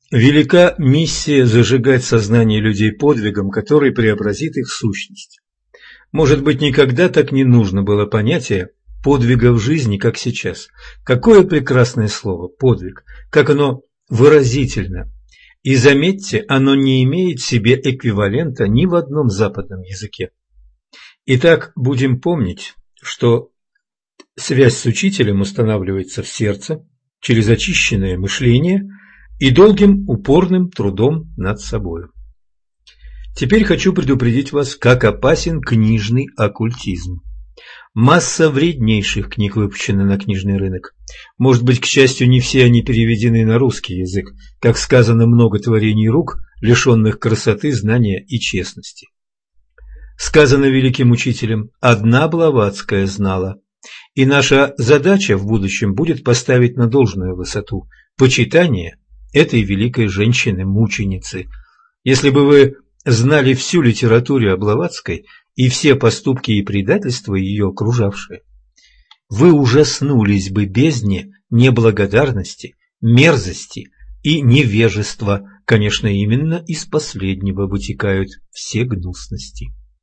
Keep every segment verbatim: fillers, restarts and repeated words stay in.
Велика миссия зажигать сознание людей подвигом, который преобразит их сущность. Может быть, никогда так не нужно было понятие подвига в жизни, как сейчас. Какое прекрасное слово «подвиг», как оно выразительно. И заметьте, оно не имеет себе эквивалента ни в одном западном языке. Итак, будем помнить, что связь с учителем устанавливается в сердце через очищенное мышление и долгим упорным трудом над собою. Теперь хочу предупредить вас, как опасен книжный оккультизм. Масса вреднейших книг выпущена на книжный рынок. Может быть, к счастью, не все они переведены на русский язык. Как сказано, много творений рук, лишенных красоты, знания и честности. Сказано великим учителем: «Одна Блаватская знала». И наша задача в будущем будет поставить на должную высоту почитание этой великой женщины-мученицы. Если бы вы знали всю литературу о Блаватской и все поступки и предательства ее окружавшие, вы ужаснулись бы бездне неблагодарности, мерзости и невежества. Конечно, именно из последнего вытекают все гнусности.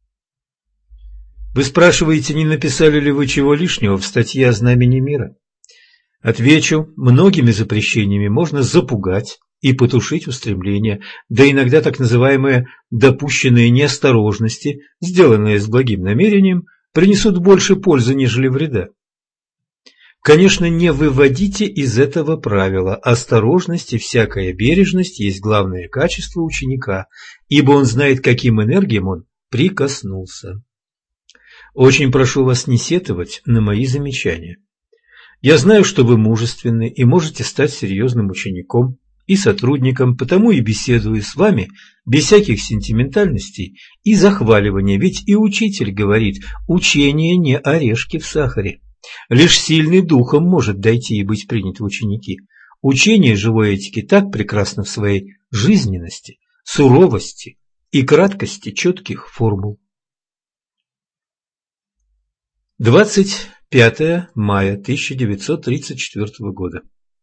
Вы спрашиваете, не написали ли вы чего лишнего в статье о знамени мира? Отвечу, многими запрещениями можно запугать и потушить устремления, да иногда так называемые допущенные неосторожности, сделанные с благим намерением, принесут больше пользы, нежели вреда. Конечно, не выводите из этого правила: осторожность и всякая бережность есть главное качество ученика, ибо он знает, каким энергиям он прикоснулся. Очень прошу вас не сетовать на мои замечания. Я знаю, что вы мужественны и можете стать серьезным учеником и сотрудником, потому и беседую с вами без всяких сентиментальностей и захваливания, ведь и учитель говорит: учение не орешки в сахаре. Лишь сильный духом может дойти и быть принят в ученики. Учение живой этики так прекрасно в своей жизненности, суровости и краткости четких формул. двадцать пятое мая тысяча девятьсот тридцать четвёртого года.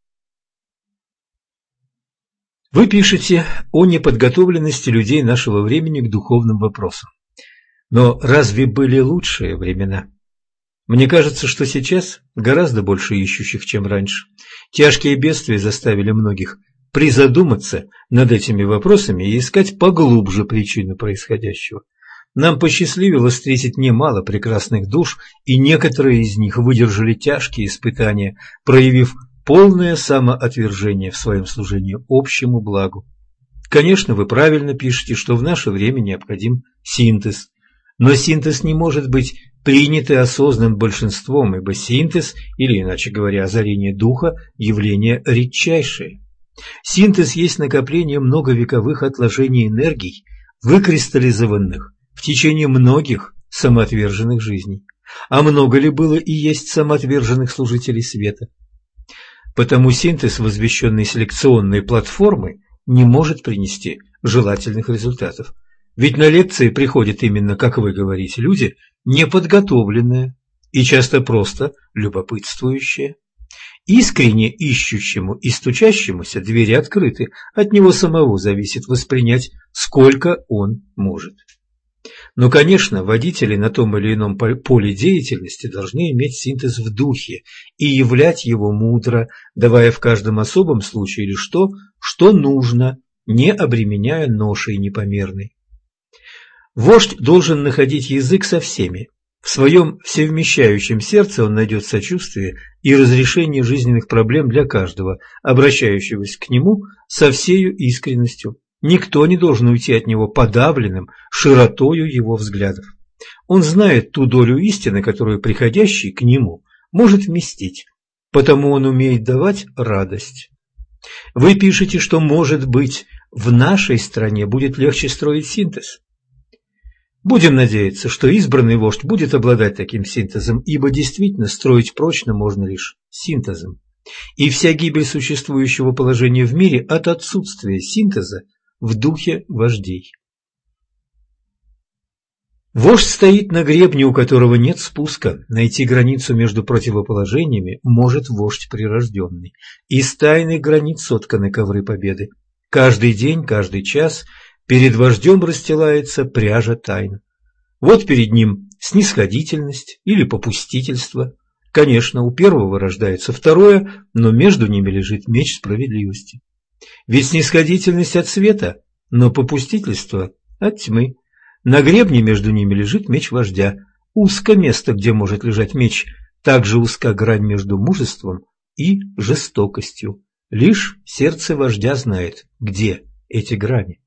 Вы пишете о неподготовленности людей нашего времени к духовным вопросам. Но разве были лучшие времена? Мне кажется, что сейчас гораздо больше ищущих, чем раньше. Тяжкие бедствия заставили многих призадуматься над этими вопросами и искать поглубже причину происходящего. Нам посчастливилось встретить немало прекрасных душ, и некоторые из них выдержали тяжкие испытания, проявив полное самоотвержение в своем служении общему благу. Конечно, вы правильно пишете, что в наше время необходим синтез, но синтез не может быть принят и осознан большинством, ибо синтез, или иначе говоря, озарение духа, явление редчайшее. Синтез есть накопление многовековых отложений энергий, выкристаллизованных в течение многих самоотверженных жизней. А много ли было и есть самоотверженных служителей света? Потому синтез возвещенной селекционной платформы не может принести желательных результатов. Ведь на лекции приходят именно, как вы говорите, люди неподготовленные и часто просто любопытствующие. Искренне ищущему и стучащемуся двери открыты, от него самого зависит воспринять, сколько он может. Но, конечно, водители на том или ином поле деятельности должны иметь синтез в духе и являть его мудро, давая в каждом особом случае лишь то, что нужно, не обременяя ношей непомерной. Вождь должен находить язык со всеми. В своем всевмещающем сердце он найдет сочувствие и разрешение жизненных проблем для каждого, обращающегося к нему со всею искренностью. Никто не должен уйти от него подавленным широтою его взглядов. Он знает ту долю истины, которую приходящий к нему может вместить, потому он умеет давать радость. Вы пишете, что, может быть, в нашей стране будет легче строить синтез. Будем надеяться, что избранный вождь будет обладать таким синтезом, ибо действительно строить прочно можно лишь синтезом. И вся гибель существующего положения в мире от отсутствия синтеза в духе вождей. Вождь стоит на гребне, у которого нет спуска. Найти границу между противоположениями может вождь прирожденный. Из тайных границ сотканы ковры победы. Каждый день, каждый час перед вождем расстилается пряжа тайн. Вот перед ним снисходительность или попустительство. Конечно, у первого рождается второе, но между ними лежит меч справедливости. Ведь снисходительность от света, но попустительство от тьмы. На гребне между ними лежит меч вождя. Узко место, где может лежать меч, также узка грань между мужеством и жестокостью. Лишь сердце вождя знает, где эти грани.